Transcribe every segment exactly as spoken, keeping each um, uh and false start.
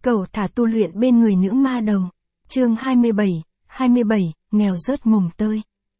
Cẩu thả tu luyện bên người nữ ma đầu. Chương hai mươi bảy, hai mươi bảy, nghèo rớt mồng tơi.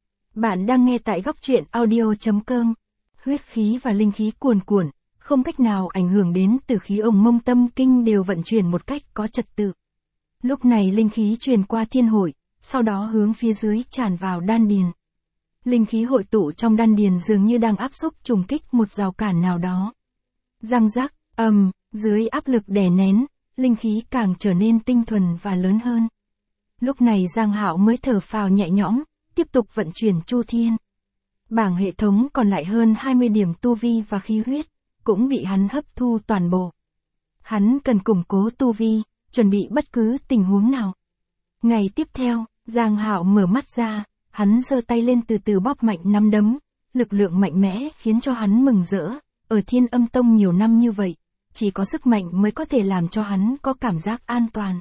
Bạn đang nghe tại góc truyện audio chấm com. Huyết khí và linh khí cuồn cuộn, không cách nào ảnh hưởng đến từ khí ồng mông tâm kinh đều vận chuyển một cách có trật tự. Lúc này linh khí truyền qua thiên hội, sau đó hướng phía dưới tràn vào đan điền. Linh khí hội tụ trong đan điền dường như đang áp xúc trùng kích một rào cản nào đó. Răng rắc, ầm, dưới áp lực đè nén, linh khí càng trở nên tinh thuần và lớn hơn. Lúc này Giang Hạo mới thở phào nhẹ nhõm, tiếp tục vận chuyển chu thiên. Bảng hệ thống còn lại hơn hai mươi điểm tu vi và khí huyết, cũng bị hắn hấp thu toàn bộ. Hắn cần củng cố tu vi, chuẩn bị bất cứ tình huống nào. Ngày tiếp theo, Giang Hạo mở mắt ra, hắn giơ tay lên từ từ bóp mạnh nắm đấm, lực lượng mạnh mẽ khiến cho hắn mừng rỡ. Ở Thiên Âm Tông nhiều năm như vậy, chỉ có sức mạnh mới có thể làm cho hắn có cảm giác an toàn.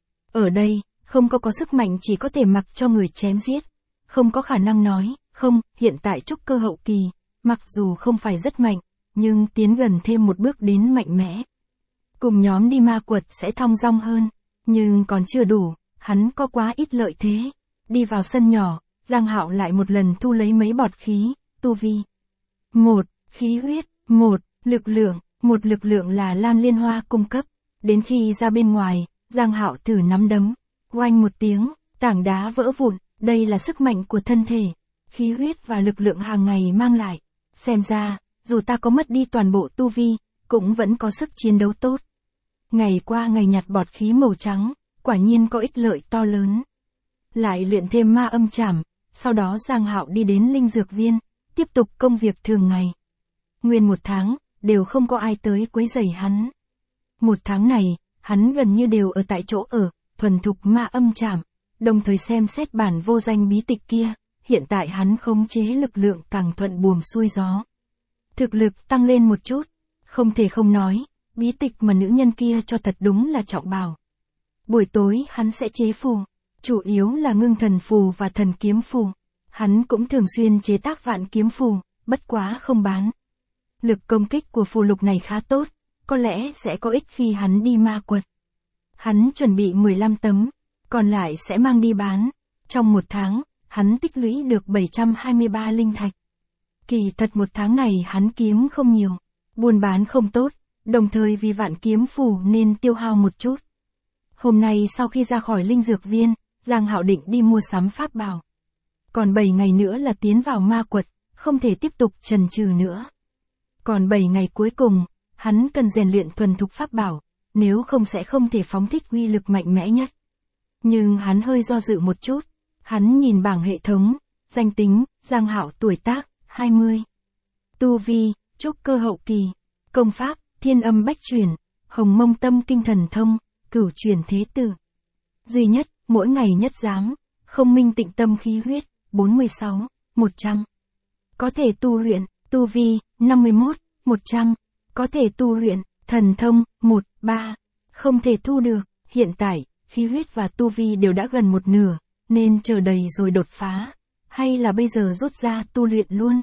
Ở đây, không có có sức mạnh chỉ có thể mặc cho người chém giết. Không có khả năng nói, không, hiện tại trúc cơ hậu kỳ, mặc dù không phải rất mạnh, nhưng tiến gần thêm một bước đến mạnh mẽ. Cùng nhóm đi ma quật sẽ thong dong hơn, nhưng còn chưa đủ, hắn có quá ít lợi thế. Đi vào sân nhỏ, Giang Hạo lại một lần thu lấy mấy bọt khí, tu vi. Một, khí huyết, một, lực lượng, một lực lượng là Lam Liên Hoa cung cấp. Đến khi ra bên ngoài, Giang Hạo thử nắm đấm, oanh một tiếng, tảng đá vỡ vụn, đây là sức mạnh của thân thể, khí huyết và lực lượng hàng ngày mang lại. Xem ra, dù ta có mất đi toàn bộ tu vi, cũng vẫn có sức chiến đấu tốt. Ngày qua ngày nhặt bọt khí màu trắng, quả nhiên có ích lợi to lớn. Lại luyện thêm ma âm trảm, sau đó Giang Hạo đi đến linh dược viên, tiếp tục công việc thường ngày. Nguyên một tháng, đều không có ai tới quấy rầy hắn. Một tháng này, hắn gần như đều ở tại chỗ ở, thuần thục ma âm trảm, đồng thời xem xét bản vô danh bí tịch kia, hiện tại hắn khống chế lực lượng càng thuận buồm xuôi gió. Thực lực tăng lên một chút, không thể không nói, bí tịch mà nữ nhân kia cho thật đúng là trọng bảo. Buổi tối hắn sẽ chế phù, chủ yếu là ngưng thần phù và thần kiếm phù. Hắn cũng thường xuyên chế tác vạn kiếm phù, bất quá không bán. Lực công kích của phù lục này khá tốt, có lẽ sẽ có ích khi hắn đi ma quật. Hắn chuẩn bị mười lăm tấm, còn lại sẽ mang đi bán. Trong một tháng, hắn tích lũy được bảy trăm hai mươi ba linh thạch. Kỳ thật một tháng này hắn kiếm không nhiều, buôn bán không tốt, đồng thời vì vạn kiếm phù nên tiêu hao một chút. Hôm nay sau khi ra khỏi linh dược viên, Giang Hạo định đi mua sắm pháp bảo. Còn bảy ngày nữa là tiến vào ma quật, không thể tiếp tục chần chừ nữa. Còn bảy ngày cuối cùng, hắn cần rèn luyện thuần thục pháp bảo, nếu không sẽ không thể phóng thích uy lực mạnh mẽ nhất. Nhưng hắn hơi do dự một chút, hắn nhìn bảng hệ thống, danh tính, Giang Hạo tuổi tác, hai mươi. Tu vi, trúc cơ hậu kỳ, công pháp, Thiên Âm Bách Truyền, Hồng Mông Tâm Kinh Thần Thông, Cửu Truyền Thế Tử. Duy nhất, mỗi ngày nhất giám, Không Minh Tịnh Tâm Khí Huyết, bốn mươi sáu, một trăm. Có thể tu luyện, tu vi, năm mươi mốt, một trăm. Có thể tu luyện, thần thông, một, ba. Không thể thu được, hiện tại, khí huyết và tu vi đều đã gần một nửa, nên chờ đầy rồi đột phá. Hay là bây giờ rút ra tu luyện luôn?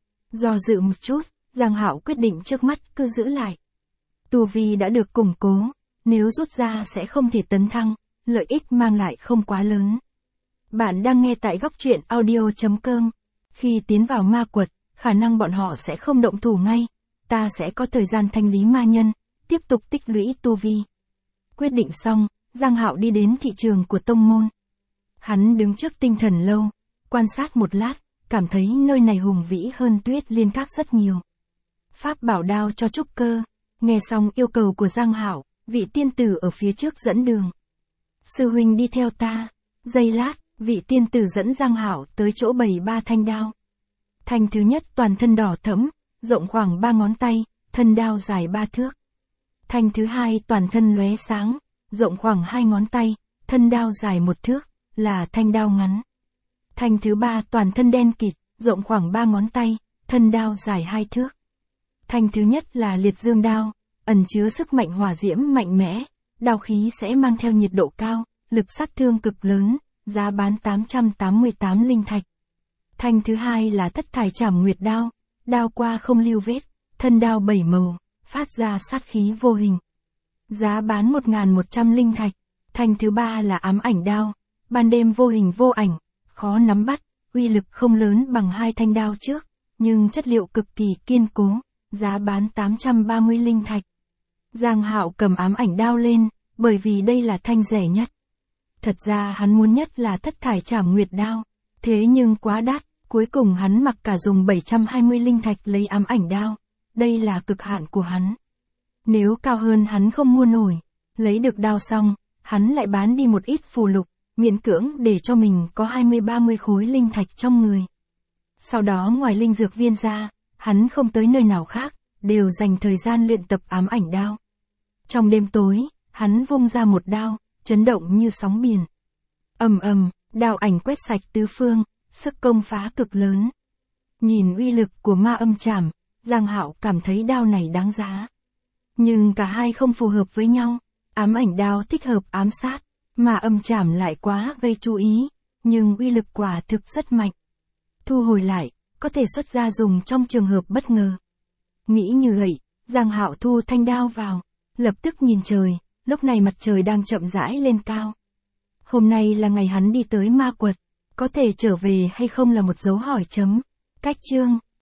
Do dự một chút, Giang Hạo quyết định trước mắt cứ giữ lại. Tu vi đã được củng cố, nếu rút ra sẽ không thể tấn thăng, lợi ích mang lại không quá lớn. Bạn đang nghe tại góc truyện audio chấm com. Khi tiến vào ma quật, khả năng bọn họ sẽ không động thủ ngay. Ta sẽ có thời gian thanh lý ma nhân, tiếp tục tích lũy tu vi. Quyết định xong, Giang Hạo đi đến thị trường của tông môn. Hắn đứng trước tinh thần lâu, quan sát một lát, cảm thấy nơi này hùng vĩ hơn Tuyết Liên Các rất nhiều. Pháp bảo đao cho trúc cơ, nghe xong yêu cầu của Giang Hạo, vị tiên tử ở phía trước dẫn đường. Sư huynh đi theo ta. Giây lát, vị tiên tử dẫn Giang Hạo tới chỗ bày ba thanh đao. Thanh thứ nhất toàn thân đỏ thẫm, rộng khoảng ba ngón tay, thân đao dài ba thước. Thanh thứ hai toàn thân lóe sáng, rộng khoảng hai ngón tay, thân đao dài một thước, là thanh đao ngắn. Thanh thứ ba toàn thân đen kịt, rộng khoảng ba ngón tay, thân đao dài hai thước. Thanh thứ nhất là liệt dương đao, ẩn chứa sức mạnh hỏa diễm mạnh mẽ, đao khí sẽ mang theo nhiệt độ cao, lực sát thương cực lớn, giá bán tám trăm tám mươi tám linh thạch. Thanh thứ hai là thất thải trảm nguyệt đao, đao qua không lưu vết, thân đao bảy màu, phát ra sát khí vô hình. giá bán một nghìn một trăm linh thạch. Thanh thứ ba là ám ảnh đao, ban đêm vô hình vô ảnh, khó nắm bắt, uy lực không lớn bằng hai thanh đao trước, nhưng chất liệu cực kỳ kiên cố, giá bán tám trăm ba mươi linh thạch. Giang Hạo cầm ám ảnh đao lên, bởi vì đây là thanh rẻ nhất. Thật ra hắn muốn nhất là thất thải trảm nguyệt đao, thế nhưng quá đắt, cuối cùng hắn mặc cả dùng bảy trăm hai mươi linh thạch lấy ám ảnh đao, đây là cực hạn của hắn. Nếu cao hơn hắn không mua nổi, lấy được đao xong, hắn lại bán đi một ít phù lục, miễn cưỡng để cho mình có hai mươi ba mươi khối linh thạch trong người. Sau đó ngoài linh dược viên ra, hắn không tới nơi nào khác, đều dành thời gian luyện tập ám ảnh đao. Trong đêm tối, hắn vung ra một đao, chấn động như sóng biển. Ầm ầm, đao ảnh quét sạch tứ phương, sức công phá cực lớn. Nhìn uy lực của ma âm trảm, Giang Hạo cảm thấy đao này đáng giá. Nhưng cả hai không phù hợp với nhau, ám ảnh đao thích hợp ám sát, ma âm trảm lại quá gây chú ý, nhưng uy lực quả thực rất mạnh. Thu hồi lại, có thể xuất ra dùng trong trường hợp bất ngờ. Nghĩ như vậy, Giang Hạo thu thanh đao vào, lập tức nhìn trời, lúc này mặt trời đang chậm rãi lên cao. Hôm nay là ngày hắn đi tới ma quật, có thể trở về hay không là một dấu hỏi chấm. Cách chương